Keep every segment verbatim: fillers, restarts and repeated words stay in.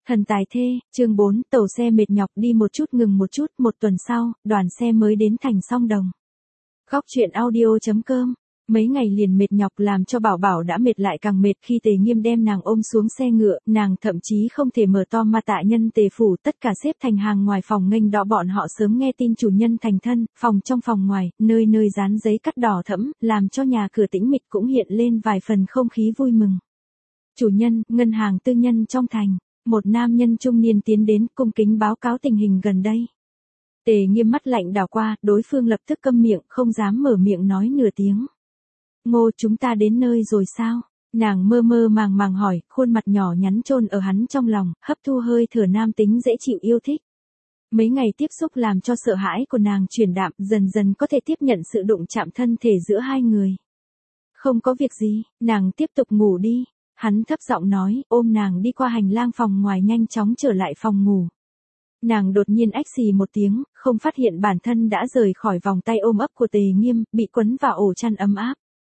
Thần tài thê, chương bốn, tàu xe mệt nhọc đi một chút ngừng một chút, một tuần sau, đoàn xe mới đến thành Song Đồng. Góc truyện audio.com. Mấy ngày liền mệt nhọc làm cho Bảo Bảo đã mệt lại càng mệt khi Tề Nghiêm đem nàng ôm xuống xe ngựa, nàng thậm chí không thể mở to mà tạ nhân Tề phủ tất cả xếp thành hàng ngoài phòng nghênh đỏ bọn họ sớm nghe tin chủ nhân thành thân, phòng trong phòng ngoài, nơi nơi dán giấy cắt đỏ thẫm, làm cho nhà cửa tĩnh mịch cũng hiện lên vài phần không khí vui mừng. Chủ nhân, ngân hàng tư nhân trong thành. Một nam nhân trung niên tiến đến cung kính báo cáo tình hình gần đây. Tề Nghiêm mắt lạnh đảo qua, đối phương lập tức câm miệng, không dám mở miệng nói nửa tiếng. Ngô, chúng ta đến nơi rồi sao? Nàng mơ mơ màng màng hỏi, khuôn mặt nhỏ nhắn chôn ở hắn trong lòng, hấp thu hơi thở nam tính dễ chịu yêu thích. Mấy ngày tiếp xúc làm cho sợ hãi của nàng chuyển đạm, dần dần có thể tiếp nhận sự đụng chạm thân thể giữa hai người. Không có việc gì, nàng tiếp tục ngủ đi. Hắn thấp giọng nói, ôm nàng đi qua hành lang phòng ngoài nhanh chóng trở lại phòng ngủ. Nàng đột nhiên ách xì một tiếng, không phát hiện bản thân đã rời khỏi vòng tay ôm ấp của Tề Nghiêm, bị quấn vào ổ chăn ấm áp.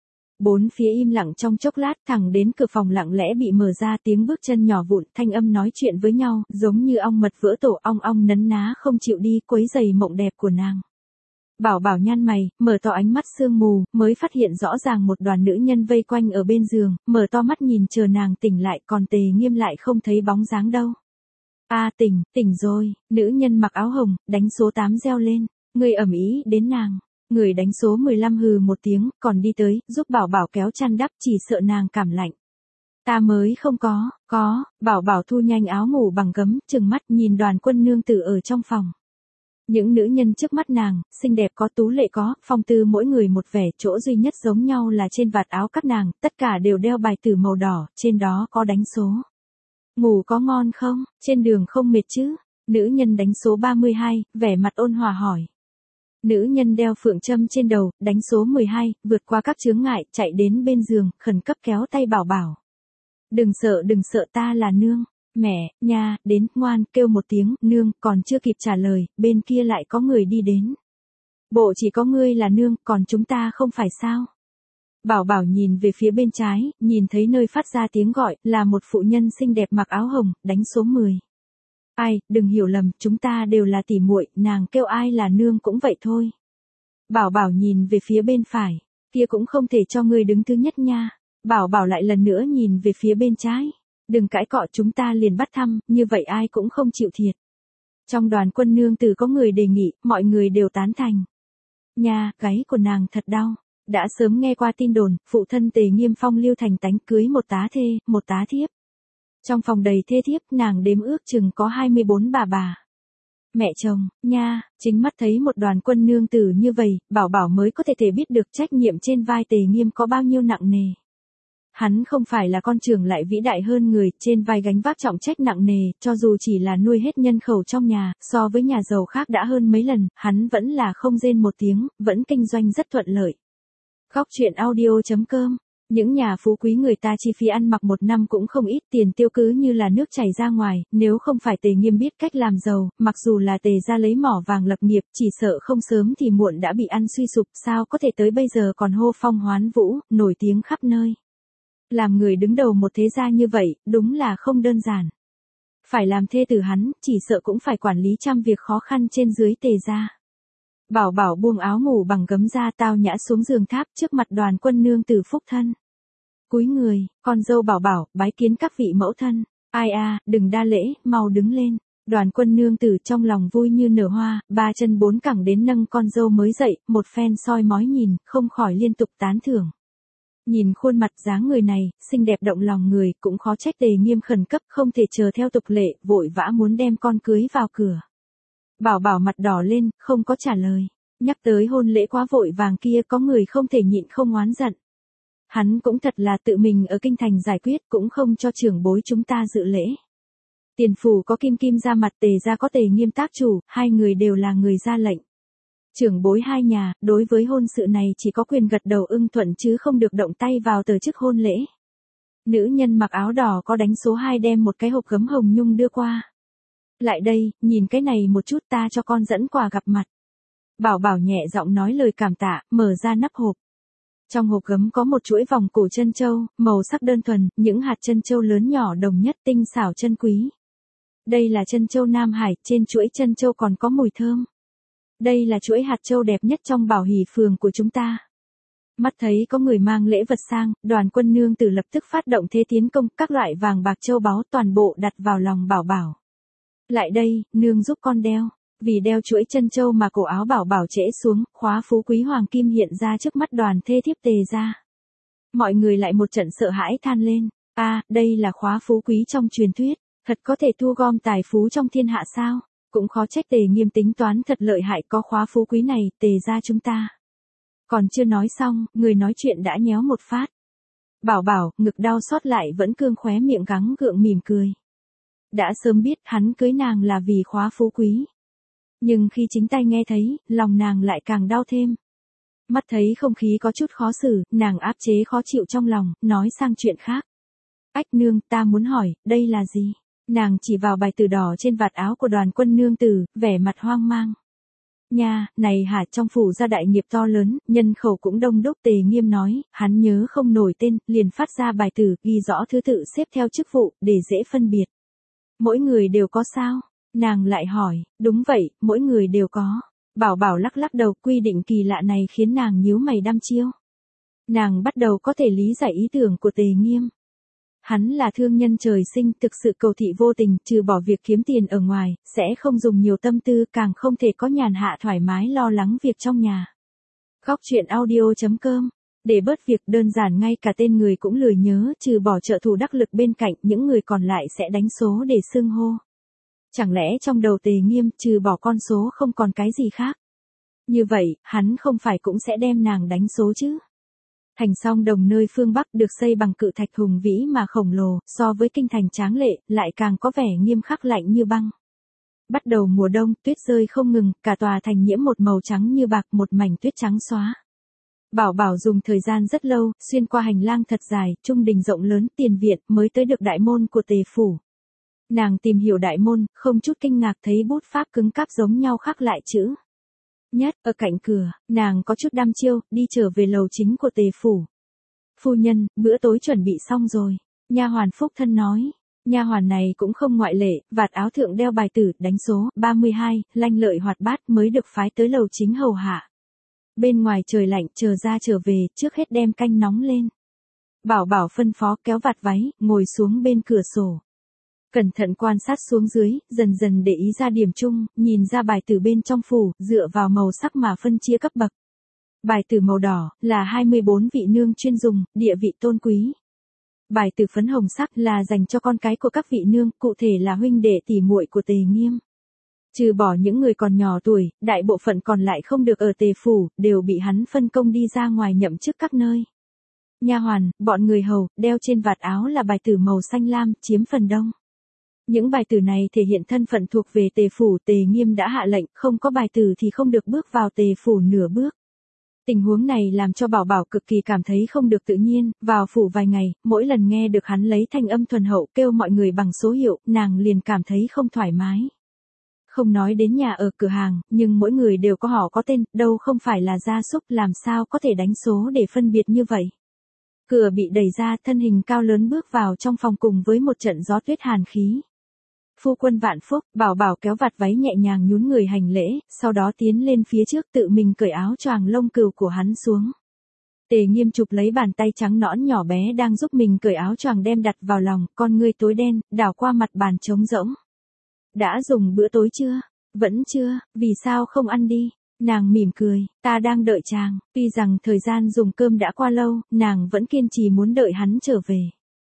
Bốn phía im lặng trong chốc lát, thẳng đến cửa phòng lặng lẽ bị mở ra, tiếng bước chân nhỏ vụn, thanh âm nói chuyện với nhau, giống như ong mật vỡ tổ, ong ong nấn ná không chịu đi, quấy rầy mộng đẹp của nàng. Bảo Bảo nhăn mày, mở to ánh mắt sương mù, mới phát hiện rõ ràng một đoàn nữ nhân vây quanh ở bên giường, mở to mắt nhìn chờ nàng tỉnh lại, còn Tề Nghiêm lại không thấy bóng dáng đâu. A à, tỉnh, tỉnh rồi, nữ nhân mặc áo hồng, đánh số tám reo lên, người ẩm ý đến nàng, người đánh số mười lăm hừ một tiếng, còn đi tới, giúp Bảo Bảo kéo chăn đắp, chỉ sợ nàng cảm lạnh. Ta mới không có, có, Bảo Bảo thu nhanh áo ngủ bằng gấm, trừng mắt nhìn đoàn quân nương tử ở trong phòng. Những nữ nhân trước mắt nàng, xinh đẹp có, tú lệ có, phong tư mỗi người một vẻ, chỗ duy nhất giống nhau là trên vạt áo các nàng, tất cả đều đeo bài tử màu đỏ, trên đó có đánh số. Ngủ có ngon không, trên đường không mệt chứ? Nữ nhân đánh số ba mươi hai, vẻ mặt ôn hòa hỏi. Nữ nhân đeo phượng châm trên đầu, đánh số mười hai, vượt qua các chướng ngại, chạy đến bên giường, khẩn cấp kéo tay Bảo Bảo. Đừng sợ đừng sợ, ta là nương. Mẹ, nha, đến, ngoan, kêu một tiếng, nương, còn chưa kịp trả lời, bên kia lại có người đi đến. Bộ chỉ có ngươi là nương, còn chúng ta không phải sao? Bảo Bảo nhìn về phía bên trái, nhìn thấy nơi phát ra tiếng gọi, là một phụ nhân xinh đẹp mặc áo hồng, đánh số mười. Ai, đừng hiểu lầm, chúng ta đều là tỉ muội, nàng kêu ai là nương cũng vậy thôi. Bảo Bảo nhìn về phía bên phải, kia cũng không thể cho ngươi đứng thứ nhất nha. Bảo Bảo lại lần nữa nhìn về phía bên trái. Đừng cãi cọ, chúng ta liền bắt thăm, như vậy ai cũng không chịu thiệt. Trong đoàn quân nương tử có người đề nghị, mọi người đều tán thành. Nha, gáy của nàng thật đau. Đã sớm nghe qua tin đồn, phụ thân Tề Nghiêm phong lưu thành tánh cưới một tá thê, một tá thiếp. Trong phòng đầy thê thiếp, nàng đếm ước chừng có hai mươi bốn bà bà. Mẹ chồng, nha, chính mắt thấy một đoàn quân nương tử như vậy, Bảo Bảo mới có thể thể biết được trách nhiệm trên vai Tề Nghiêm có bao nhiêu nặng nề. Hắn không phải là con trưởng lại vĩ đại hơn người, trên vai gánh vác trọng trách nặng nề, cho dù chỉ là nuôi hết nhân khẩu trong nhà, so với nhà giàu khác đã hơn mấy lần, hắn vẫn là không rên một tiếng, vẫn kinh doanh rất thuận lợi. Góc truyện audio.com. Những nhà phú quý người ta chi phí ăn mặc một năm cũng không ít, tiền tiêu cứ như là nước chảy ra ngoài, nếu không phải Tề Nghiêm biết cách làm giàu, mặc dù là Tề gia lấy mỏ vàng lập nghiệp, chỉ sợ không sớm thì muộn đã bị ăn suy sụp, sao có thể tới bây giờ còn hô phong hoán vũ, nổi tiếng khắp nơi. Làm người đứng đầu một thế gia như vậy, đúng là không đơn giản. Phải làm thê tử hắn, chỉ sợ cũng phải quản lý trăm việc khó khăn trên dưới Tề gia. Bảo Bảo buông áo ngủ bằng gấm ra, tao nhã xuống giường tháp trước mặt đoàn quân nương tử phúc thân. Cúi người, con dâu Bảo Bảo, bái kiến các vị mẫu thân. Ai a, đừng đa lễ, mau đứng lên. Đoàn quân nương tử trong lòng vui như nở hoa, ba chân bốn cẳng đến nâng con dâu mới dậy, một phen soi mói nhìn, không khỏi liên tục tán thưởng. Nhìn khuôn mặt dáng người này, xinh đẹp động lòng người, cũng khó trách Tề Nghiêm khẩn cấp, không thể chờ theo tục lệ, vội vã muốn đem con cưới vào cửa. Bảo Bảo mặt đỏ lên, không có trả lời. Nhắc tới hôn lễ quá vội vàng kia, có người không thể nhịn không oán giận. Hắn cũng thật là tự mình ở kinh thành giải quyết, cũng không cho trưởng bối chúng ta dự lễ. Tiền phủ có Kim Kim ra mặt, Tề gia có Tề Nghiêm tác chủ, hai người đều là người ra lệnh. Trưởng bối hai nhà, đối với hôn sự này chỉ có quyền gật đầu ưng thuận chứ không được động tay vào tổ chức hôn lễ. Nữ nhân mặc áo đỏ có đánh số hai đem một cái hộp gấm hồng nhung đưa qua. Lại đây, nhìn cái này một chút, ta cho con dẫn quà gặp mặt. Bảo Bảo nhẹ giọng nói lời cảm tạ, mở ra nắp hộp. Trong hộp gấm có một chuỗi vòng cổ chân châu, màu sắc đơn thuần, những hạt chân châu lớn nhỏ đồng nhất tinh xảo chân quý. Đây là trân châu Nam Hải, trên chuỗi trân châu còn có mùi thơm. Đây là chuỗi hạt châu đẹp nhất trong Bảo Hỷ phường của chúng ta. Mắt thấy có người mang lễ vật sang, Đoàn Quân nương tử lập tức phát động thế tiến công, các loại vàng bạc châu báu toàn bộ đặt vào lòng Bảo Bảo. Lại đây, nương giúp con đeo. Vì đeo chuỗi trân châu mà cổ áo Bảo Bảo trễ xuống, khóa phú quý hoàng kim hiện ra trước mắt đoàn thê thiếp Tề gia. Mọi người lại một trận sợ hãi than lên. A, à, đây là khóa phú quý trong truyền thuyết, thật có thể thu gom tài phú trong thiên hạ sao? Cũng khó trách Tề Nghiêm tính toán thật lợi hại, có khóa phú quý này, Tề gia chúng ta. Còn chưa nói xong, người nói chuyện đã nhéo một phát. Bảo Bảo, ngực đau xót lại vẫn cương khóe miệng gắng gượng mỉm cười. Đã sớm biết hắn cưới nàng là vì khóa phú quý. Nhưng khi chính tay nghe thấy, lòng nàng lại càng đau thêm. Mắt thấy không khí có chút khó xử, nàng áp chế khó chịu trong lòng, nói sang chuyện khác. Ách nương, ta muốn hỏi, đây là gì? Nàng chỉ vào bài tử đỏ trên vạt áo của Đoàn Quân nương tử, vẻ mặt hoang mang. Nha, này hả, trong phủ gia đại nghiệp to lớn, nhân khẩu cũng đông đúc. Tề Nghiêm nói, hắn nhớ không nổi tên, liền phát ra bài tử, ghi rõ thứ tự xếp theo chức vụ, để dễ phân biệt. Mỗi người đều có sao? Nàng lại hỏi, đúng vậy, mỗi người đều có. Bảo Bảo lắc lắc đầu, quy định kỳ lạ này khiến nàng nhíu mày đăm chiêu. Nàng bắt đầu có thể lý giải ý tưởng của Tề Nghiêm. Hắn là thương nhân trời sinh, thực sự cầu thị vô tình, trừ bỏ việc kiếm tiền ở ngoài, sẽ không dùng nhiều tâm tư, càng không thể có nhàn hạ thoải mái lo lắng việc trong nhà. Góc truyện audio chấm com. Để bớt việc đơn giản ngay cả tên người cũng lười nhớ, trừ bỏ trợ thủ đắc lực bên cạnh, những người còn lại sẽ đánh số để xưng hô. Chẳng lẽ trong đầu Tề Nghiêm, trừ bỏ con số không còn cái gì khác? Như vậy, hắn không phải cũng sẽ đem nàng đánh số chứ? Thành Song Đồng nơi phương Bắc được xây bằng cự thạch hùng vĩ mà khổng lồ, so với kinh thành tráng lệ, lại càng có vẻ nghiêm khắc lạnh như băng. Bắt đầu mùa đông, tuyết rơi không ngừng, cả tòa thành nhiễm một màu trắng như bạc, một mảnh tuyết trắng xóa. Bảo Bảo dùng thời gian rất lâu, xuyên qua hành lang thật dài, trung đình rộng lớn, tiền viện, mới tới được đại môn của Tề phủ. Nàng tìm hiểu đại môn, không chút kinh ngạc thấy bút pháp cứng cáp giống nhau khắc lại chữ nhất ở cạnh cửa, nàng có chút đăm chiêu, đi trở về lầu chính của Tề phủ. Phu nhân, bữa tối chuẩn bị xong rồi. Nha hoàn Phúc Thân nói. Nha hoàn này cũng không ngoại lệ, vạt áo thượng đeo bài tử, đánh số ba mươi hai, lanh lợi hoạt bát mới được phái tới lầu chính hầu hạ. Bên ngoài trời lạnh, chờ ra trở về, trước hết đem canh nóng lên. Bảo Bảo phân phó kéo vạt váy, ngồi xuống bên cửa sổ. Cẩn thận quan sát xuống dưới, dần dần để ý ra điểm chung, nhìn ra bài tử bên trong phủ, dựa vào màu sắc mà phân chia cấp bậc. Bài tử màu đỏ, là hai mươi bốn vị nương chuyên dùng, địa vị tôn quý. Bài tử phấn hồng sắc là dành cho con cái của các vị nương, cụ thể là huynh đệ tỷ muội của Tề Nghiêm. Trừ bỏ những người còn nhỏ tuổi, đại bộ phận còn lại không được ở Tề phủ, đều bị hắn phân công đi ra ngoài nhậm chức các nơi. Nha hoàn, bọn người hầu, đeo trên vạt áo là bài tử màu xanh lam, chiếm phần đông. Những bài tử này thể hiện thân phận thuộc về Tề phủ, Tề Nghiêm đã hạ lệnh, không có bài tử thì không được bước vào Tề phủ nửa bước. Tình huống này làm cho Bảo Bảo cực kỳ cảm thấy không được tự nhiên, vào phủ vài ngày, mỗi lần nghe được hắn lấy thanh âm thuần hậu kêu mọi người bằng số hiệu, nàng liền cảm thấy không thoải mái. Không nói đến nhà ở cửa hàng, nhưng mỗi người đều có họ có tên, đâu không phải là gia súc, làm sao có thể đánh số để phân biệt như vậy. Cửa bị đẩy ra, thân hình cao lớn bước vào trong phòng cùng với một trận gió tuyết hàn khí. Phu quân vạn phúc, Bảo Bảo kéo vạt váy nhẹ nhàng nhún người hành lễ, sau đó tiến lên phía trước tự mình cởi áo choàng lông cừu của hắn xuống. Tề Nghiêm chụp lấy bàn tay trắng nõn nhỏ bé đang giúp mình cởi áo choàng đem đặt vào lòng, con ngươi tối đen, đảo qua mặt bàn trống rỗng. Đã dùng bữa tối chưa? Vẫn chưa, vì sao không ăn đi? Nàng mỉm cười, ta đang đợi chàng, tuy rằng thời gian dùng cơm đã qua lâu, nàng vẫn kiên trì muốn đợi hắn trở về.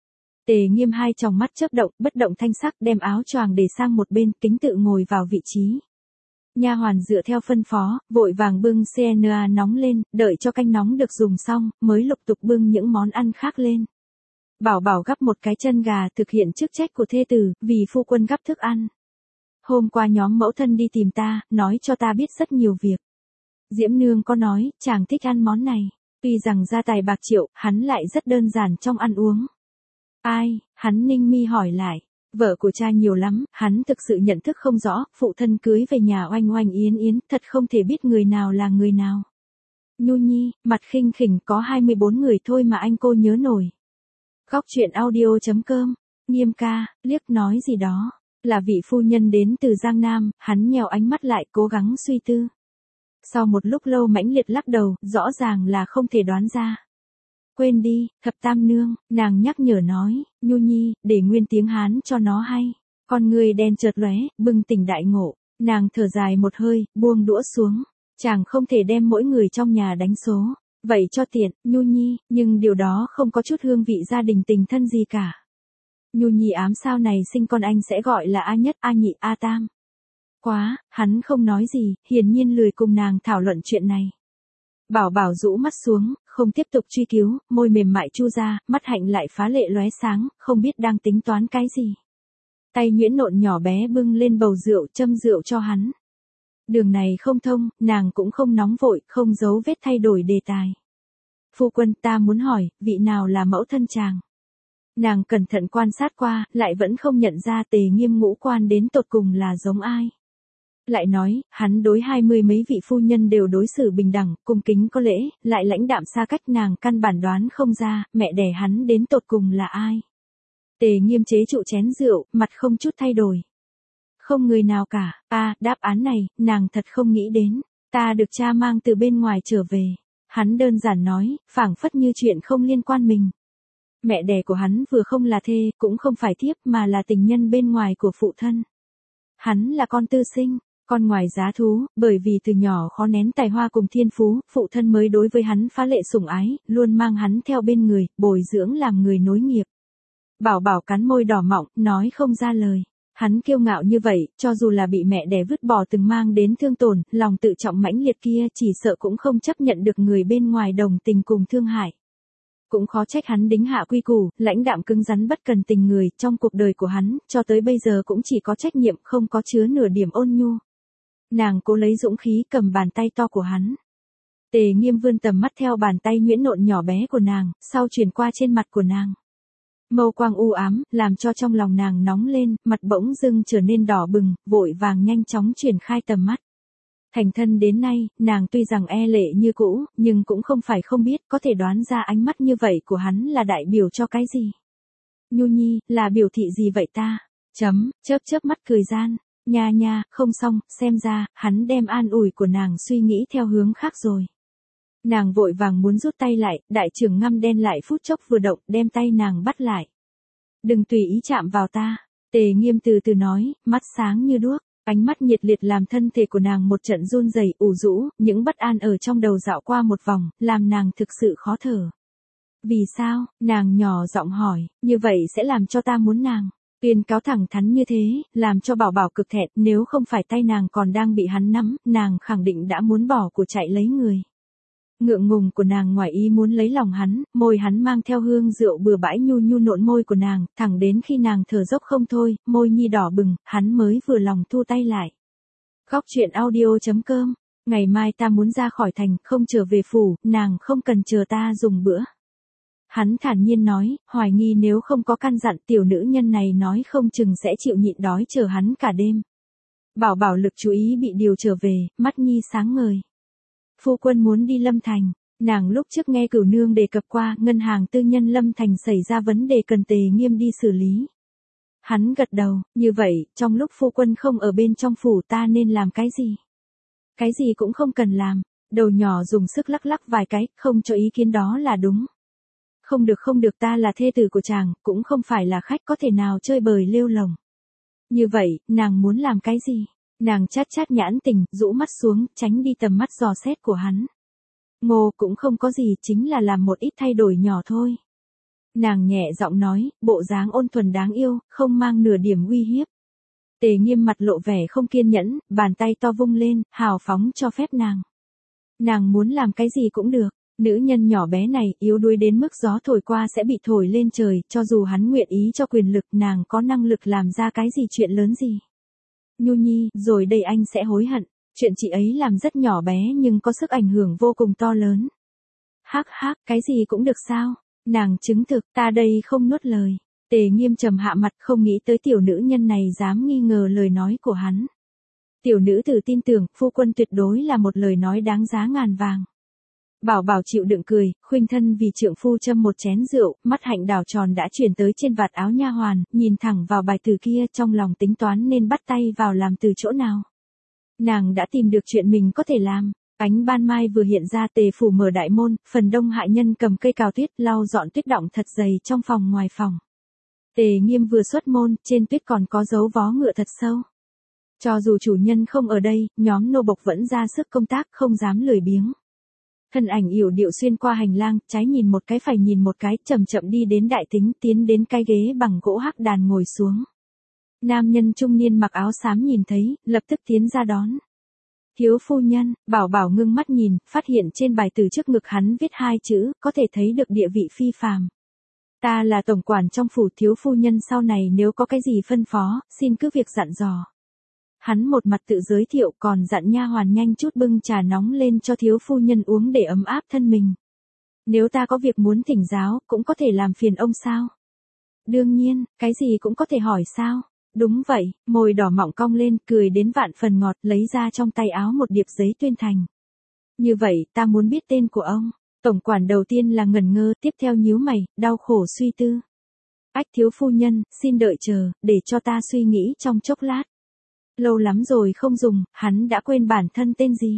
Tề Nghiêm hai tròng mắt chớp động, bất động thanh sắc đem áo choàng để sang một bên, kính tự ngồi vào vị trí. Nha hoàn dựa theo phân phó, vội vàng bưng xê en a nóng lên, đợi cho canh nóng được dùng xong, mới lục tục bưng những món ăn khác lên. Bảo Bảo gắp một cái chân gà thực hiện chức trách của thê tử, vì phu quân gắp thức ăn. Hôm qua nhóm mẫu thân đi tìm ta, nói cho ta biết rất nhiều việc. Diễm Nương có nói, chàng thích ăn món này. Tuy rằng gia tài bạc triệu, hắn lại rất đơn giản trong ăn uống. Ai? Hắn ninh mi hỏi lại. Vợ của cha nhiều lắm, hắn thực sự nhận thức không rõ, phụ thân cưới về nhà oanh oanh yến yến, thật không thể biết người nào là người nào. Nhu Nhi, mặt khinh khỉnh có hai mươi bốn người thôi mà anh cô nhớ nổi. Góc truyện audio chấm com, Nghiêm ca, liếc nói gì đó. Là vị phu nhân đến từ Giang Nam, hắn nheo ánh mắt lại cố gắng suy tư. Sau một lúc lâu mãnh liệt lắc đầu, rõ ràng là không thể đoán ra. Quên đi, thập tam nương, nàng nhắc nhở nói, Nhu Nhi, để nguyên tiếng Hán cho nó hay. Con người đen chợt lóe, bừng tỉnh đại ngộ, nàng thở dài một hơi, buông đũa xuống. Chàng không thể đem mỗi người trong nhà đánh số. Vậy cho tiện, Nhu Nhi, nhưng điều đó không có chút hương vị gia đình tình thân gì cả. Nhu Nhi ám sao này sinh con anh sẽ gọi là A nhất, A nhị, A tam. Quá, hắn không nói gì, hiển nhiên lười cùng nàng thảo luận chuyện này. Bảo Bảo rũ mắt xuống, không tiếp tục truy cứu, môi mềm mại chu ra, mắt hạnh lại phá lệ lóe sáng, không biết đang tính toán cái gì. Tay nhuyễn nộn nhỏ bé bưng lên bầu rượu châm rượu cho hắn. Đường này không thông, nàng cũng không nóng vội, không giấu vết thay đổi đề tài. Phu quân, ta muốn hỏi, vị nào là mẫu thân chàng? Nàng cẩn thận quan sát qua, lại vẫn không nhận ra Tề Nghiêm ngũ quan đến tột cùng là giống ai. Lại nói, hắn đối hai mươi mấy vị phu nhân đều đối xử bình đẳng, cung kính có lễ, lại lãnh đạm xa cách, nàng căn bản đoán không ra, mẹ đẻ hắn đến tột cùng là ai. Tề Nghiêm chế trụ chén rượu, mặt không chút thay đổi. Không người nào cả, a đáp án này, nàng thật không nghĩ đến, ta được cha mang từ bên ngoài trở về. Hắn đơn giản nói, phảng phất như chuyện không liên quan mình. Mẹ đẻ của hắn vừa không là thê, cũng không phải thiếp mà là tình nhân bên ngoài của phụ thân. Hắn là con tư sinh, con ngoài giá thú, bởi vì từ nhỏ khó nén tài hoa cùng thiên phú, phụ thân mới đối với hắn phá lệ sủng ái, luôn mang hắn theo bên người, bồi dưỡng làm người nối nghiệp. Bảo Bảo cắn môi đỏ mọng, nói không ra lời. Hắn kiêu ngạo như vậy, cho dù là bị mẹ đẻ vứt bỏ từng mang đến thương tổn, lòng tự trọng mãnh liệt kia chỉ sợ cũng không chấp nhận được người bên ngoài đồng tình cùng thương hại. Cũng khó trách hắn đính hạ quy củ, lãnh đạm cứng rắn bất cần tình người, trong cuộc đời của hắn, cho tới bây giờ cũng chỉ có trách nhiệm, không có chứa nửa điểm ôn nhu. Nàng cố lấy dũng khí cầm bàn tay to của hắn. Tề Nghiêm vươn tầm mắt theo bàn tay nhuyễn nộn nhỏ bé của nàng, sau chuyển qua trên mặt của nàng. Mâu quang u ám, làm cho trong lòng nàng nóng lên, mặt bỗng dưng trở nên đỏ bừng, vội vàng nhanh chóng chuyển khai tầm mắt. Thành thân đến nay, nàng tuy rằng e lệ như cũ, nhưng cũng không phải không biết, có thể đoán ra ánh mắt như vậy của hắn là đại biểu cho cái gì. Nhu Nhi, là biểu thị gì vậy ta? Chấm, chớp chớp mắt cười gian. Nha nha, không xong, xem ra, hắn đem an ủi của nàng suy nghĩ theo hướng khác rồi. Nàng vội vàng muốn rút tay lại, đại trưởng ngăm đen lại phút chốc vừa động, đem tay nàng bắt lại. Đừng tùy ý chạm vào ta, Tề Nghiêm từ từ nói, mắt sáng như đuốc, ánh mắt nhiệt liệt làm thân thể của nàng một trận run rẩy, ủ rũ, những bất an ở trong đầu dạo qua một vòng, làm nàng thực sự khó thở. Vì sao, nàng nhỏ giọng hỏi, như vậy sẽ làm cho ta muốn nàng. Tuyên cáo thẳng thắn như thế, làm cho Bảo Bảo cực thẹn, nếu không phải tay nàng còn đang bị hắn nắm, nàng khẳng định đã muốn bỏ của chạy lấy người. Ngượng ngùng của nàng ngoài ý muốn lấy lòng hắn, môi hắn mang theo hương rượu bừa bãi nhu nhu nộn môi của nàng, thẳng đến khi nàng thở dốc không thôi, môi nhi đỏ bừng, hắn mới vừa lòng thu tay lại. Góc truyện audio chấm com, ngày mai ta muốn ra khỏi thành, không trở về phủ, nàng không cần chờ ta dùng bữa. Hắn thản nhiên nói, hoài nghi nếu không có căn dặn tiểu nữ nhân này nói không chừng sẽ chịu nhịn đói chờ hắn cả đêm. Bảo Bảo lực chú ý bị điều trở về, mắt nhi sáng ngời. Phu quân muốn đi Lâm Thành, nàng lúc trước nghe Cửu Nương đề cập qua, ngân hàng tư nhân Lâm Thành xảy ra vấn đề cần Tề Nghiêm đi xử lý. Hắn gật đầu, như vậy, trong lúc phu quân không ở bên trong phủ ta nên làm cái gì? Cái gì cũng không cần làm, đầu nhỏ dùng sức lắc lắc vài cái, không cho ý kiến đó là đúng. Không được không được, ta là thê tử của chàng, cũng không phải là khách có thể nào chơi bời lêu lồng. Như vậy, nàng muốn làm cái gì? Nàng chát chát nhãn tình, rũ mắt xuống, tránh đi tầm mắt dò xét của hắn. Ngô cũng không có gì, chính là làm một ít thay đổi nhỏ thôi. Nàng nhẹ giọng nói, bộ dáng ôn thuần đáng yêu, không mang nửa điểm uy hiếp. Tề Nghiêm mặt lộ vẻ không kiên nhẫn, bàn tay to vung lên, hào phóng cho phép nàng. Nàng muốn làm cái gì cũng được. Nữ nhân nhỏ bé này, yếu đuối đến mức gió thổi qua sẽ bị thổi lên trời, cho dù hắn nguyện ý cho quyền lực, nàng có năng lực làm ra cái gì chuyện lớn gì. Nhu Nhi, rồi đây anh sẽ hối hận, chuyện chị ấy làm rất nhỏ bé nhưng có sức ảnh hưởng vô cùng to lớn. Hắc hắc, cái gì cũng được sao? Nàng chứng thực, ta đây không nuốt lời. Tề Nghiêm trầm hạ mặt, không nghĩ tới tiểu nữ nhân này dám nghi ngờ lời nói của hắn. Tiểu nữ tử tin tưởng, phu quân tuyệt đối là một lời nói đáng giá ngàn vàng. Bảo Bảo chịu đựng cười, khuynh thân vì trượng phu châm một chén rượu, mắt hạnh đảo tròn đã chuyển tới trên vạt áo nha hoàn, nhìn thẳng vào bài từ kia trong lòng tính toán nên bắt tay vào làm từ chỗ nào. Nàng đã tìm được chuyện mình có thể làm. Ánh ban mai vừa hiện ra, Tề phủ mở đại môn, phần đông hạ nhân cầm cây cào tuyết lau dọn tuyết đọng thật dày trong phòng ngoài phòng. Tề Nghiêm vừa xuất môn, trên tuyết còn có dấu vó ngựa thật sâu. Cho dù chủ nhân không ở đây, nhóm nô bộc vẫn ra sức công tác, không dám lười biếng. Thân ảnh yểu điệu xuyên qua hành lang, trái nhìn một cái phải nhìn một cái, chậm chậm đi đến đại tính, tiến đến cái ghế bằng gỗ hắc đàn ngồi xuống. Nam nhân trung niên mặc áo xám nhìn thấy, lập tức tiến ra đón. Thiếu phu nhân. Bảo Bảo ngưng mắt nhìn, phát hiện trên bài từ trước ngực hắn viết hai chữ, có thể thấy được địa vị phi phàm. Ta là tổng quản trong phủ, thiếu phu nhân sau này nếu có cái gì phân phó, xin cứ việc dặn dò. Hắn một mặt tự giới thiệu còn dặn nha hoàn nhanh chút bưng trà nóng lên cho thiếu phu nhân uống để ấm áp thân mình. Nếu ta có việc muốn thỉnh giáo, cũng có thể làm phiền ông sao? Đương nhiên, cái gì cũng có thể hỏi sao? Đúng vậy, môi đỏ mọng cong lên, cười đến vạn phần ngọt, lấy ra trong tay áo một điệp giấy tuyên thành. Như vậy, ta muốn biết tên của ông. Tổng quản đầu tiên là ngẩn ngơ, tiếp theo nhíu mày, đau khổ suy tư. Ách thiếu phu nhân, xin đợi chờ, để cho ta suy nghĩ trong chốc lát. Lâu lắm rồi không dùng, hắn đã quên bản thân tên gì.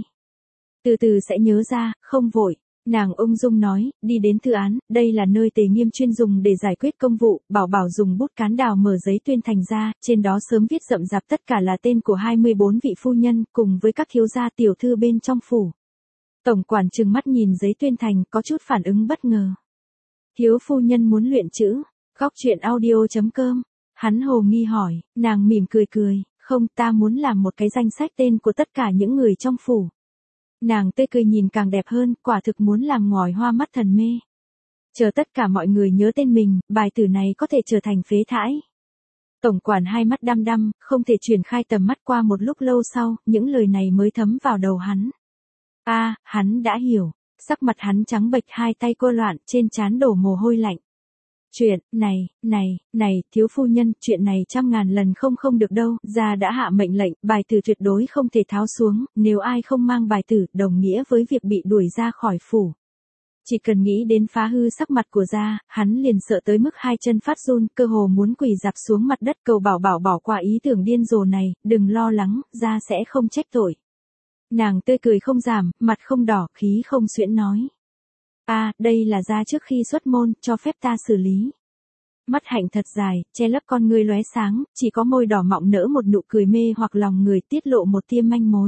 Từ từ sẽ nhớ ra, không vội. Nàng ung dung nói, đi đến thư án, đây là nơi Tề Nghiêm chuyên dùng để giải quyết công vụ. Bảo Bảo dùng bút cán đào mở giấy tuyên thành ra, trên đó sớm viết rậm rạp tất cả là tên của hai mươi bốn vị phu nhân, cùng với các thiếu gia tiểu thư bên trong phủ. Tổng quản trừng mắt nhìn giấy tuyên thành, có chút phản ứng bất ngờ. Thiếu phu nhân muốn luyện chữ. Góc truyện audio chấm com. Hắn hồ nghi hỏi, nàng mỉm cười cười, không, ta muốn làm một cái danh sách tên của tất cả những người trong phủ. Nàng tươi cười nhìn càng đẹp hơn, quả thực muốn làm ngòi hoa mắt thần mê. Chờ tất cả mọi người nhớ tên mình, bài tử này có thể trở thành phế thải. Tổng quản hai mắt đăm đăm, không thể truyền khai tầm mắt. Qua một lúc lâu sau, những lời này mới thấm vào đầu hắn. A, à, hắn đã hiểu. Sắc mặt hắn trắng bệch, hai tay cô loạn, trên trán đổ mồ hôi lạnh. Chuyện, này, này, này, thiếu phu nhân, chuyện này trăm ngàn lần không không được đâu, gia đã hạ mệnh lệnh, bài tử tuyệt đối không thể tháo xuống, nếu ai không mang bài tử, đồng nghĩa với việc bị đuổi ra khỏi phủ. Chỉ cần nghĩ đến phá hư sắc mặt của gia, hắn liền sợ tới mức hai chân phát run, cơ hồ muốn quỳ dạp xuống mặt đất cầu Bảo Bảo bỏ qua ý tưởng điên rồ này, đừng lo lắng, gia sẽ không trách tội. Nàng tươi cười không giảm, mặt không đỏ, khí không xuyễn nói. A, à, đây là gia trước khi xuất môn, cho phép ta xử lý. Mắt hạnh thật dài, che lấp con ngươi lóe sáng, chỉ có môi đỏ mọng nở một nụ cười mê hoặc lòng người tiết lộ một tia manh mối.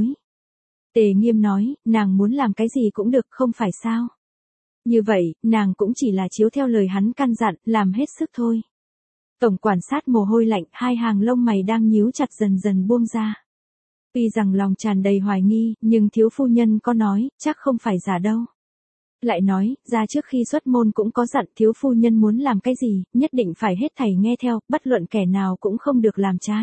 Tề Nghiêm nói, nàng muốn làm cái gì cũng được, không phải sao? Như vậy, nàng cũng chỉ là chiếu theo lời hắn căn dặn, làm hết sức thôi. Tổng quản sát mồ hôi lạnh, hai hàng lông mày đang nhíu chặt dần dần buông ra. Tuy rằng lòng tràn đầy hoài nghi, nhưng thiếu phu nhân có nói, chắc không phải giả đâu. Lại nói, ra trước khi xuất môn cũng có dặn thiếu phu nhân muốn làm cái gì, nhất định phải hết thảy nghe theo, bất luận kẻ nào cũng không được làm trái.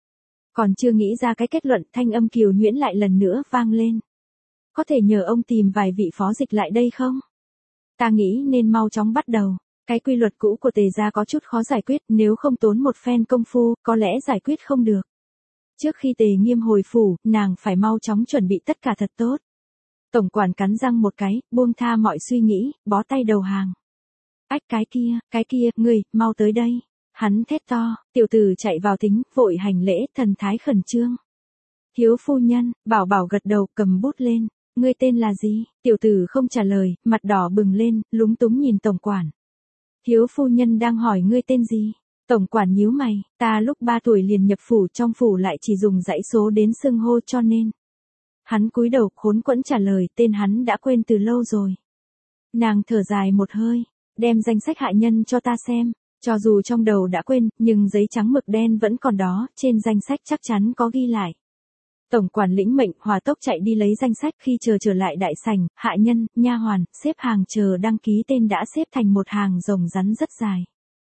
Còn chưa nghĩ ra cái kết luận, thanh âm kiều nhuyễn lại lần nữa vang lên. Có thể nhờ ông tìm vài vị phó dịch lại đây không? Ta nghĩ nên mau chóng bắt đầu. Cái quy luật cũ của Tề gia có chút khó giải quyết, nếu không tốn một phen công phu, có lẽ giải quyết không được. Trước khi Tề Nghiêm hồi phủ, nàng phải mau chóng chuẩn bị tất cả thật tốt. Tổng quản cắn răng một cái, buông tha mọi suy nghĩ, bó tay đầu hàng. Ách cái kia, cái kia, ngươi, mau tới đây. Hắn thét to, tiểu tử chạy vào tính, vội hành lễ, thần thái khẩn trương. Thiếu phu nhân, Bảo Bảo gật đầu, cầm bút lên. Ngươi tên là gì? Tiểu tử không trả lời, mặt đỏ bừng lên, lúng túng nhìn tổng quản. Thiếu phu nhân đang hỏi ngươi tên gì? Tổng quản nhíu mày, ta lúc ba tuổi liền nhập phủ, trong phủ lại chỉ dùng dãy số đến xưng hô cho nên. Hắn cúi đầu khốn quẫn trả lời, tên hắn đã quên từ lâu rồi. Nàng thở dài một hơi, đem danh sách hạ nhân cho ta xem, cho dù trong đầu đã quên, nhưng giấy trắng mực đen vẫn còn đó, trên danh sách chắc chắn có ghi lại. Tổng quản lĩnh mệnh, hòa tốc chạy đi lấy danh sách, khi chờ trở lại đại sảnh, hạ nhân, nha hoàn, xếp hàng chờ đăng ký tên đã xếp thành một hàng rồng rắn rất dài.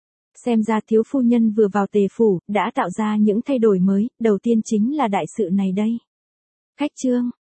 Xem ra thiếu phu nhân vừa vào Tề phủ, đã tạo ra những thay đổi mới, đầu tiên chính là đại sự này đây. Khách trương,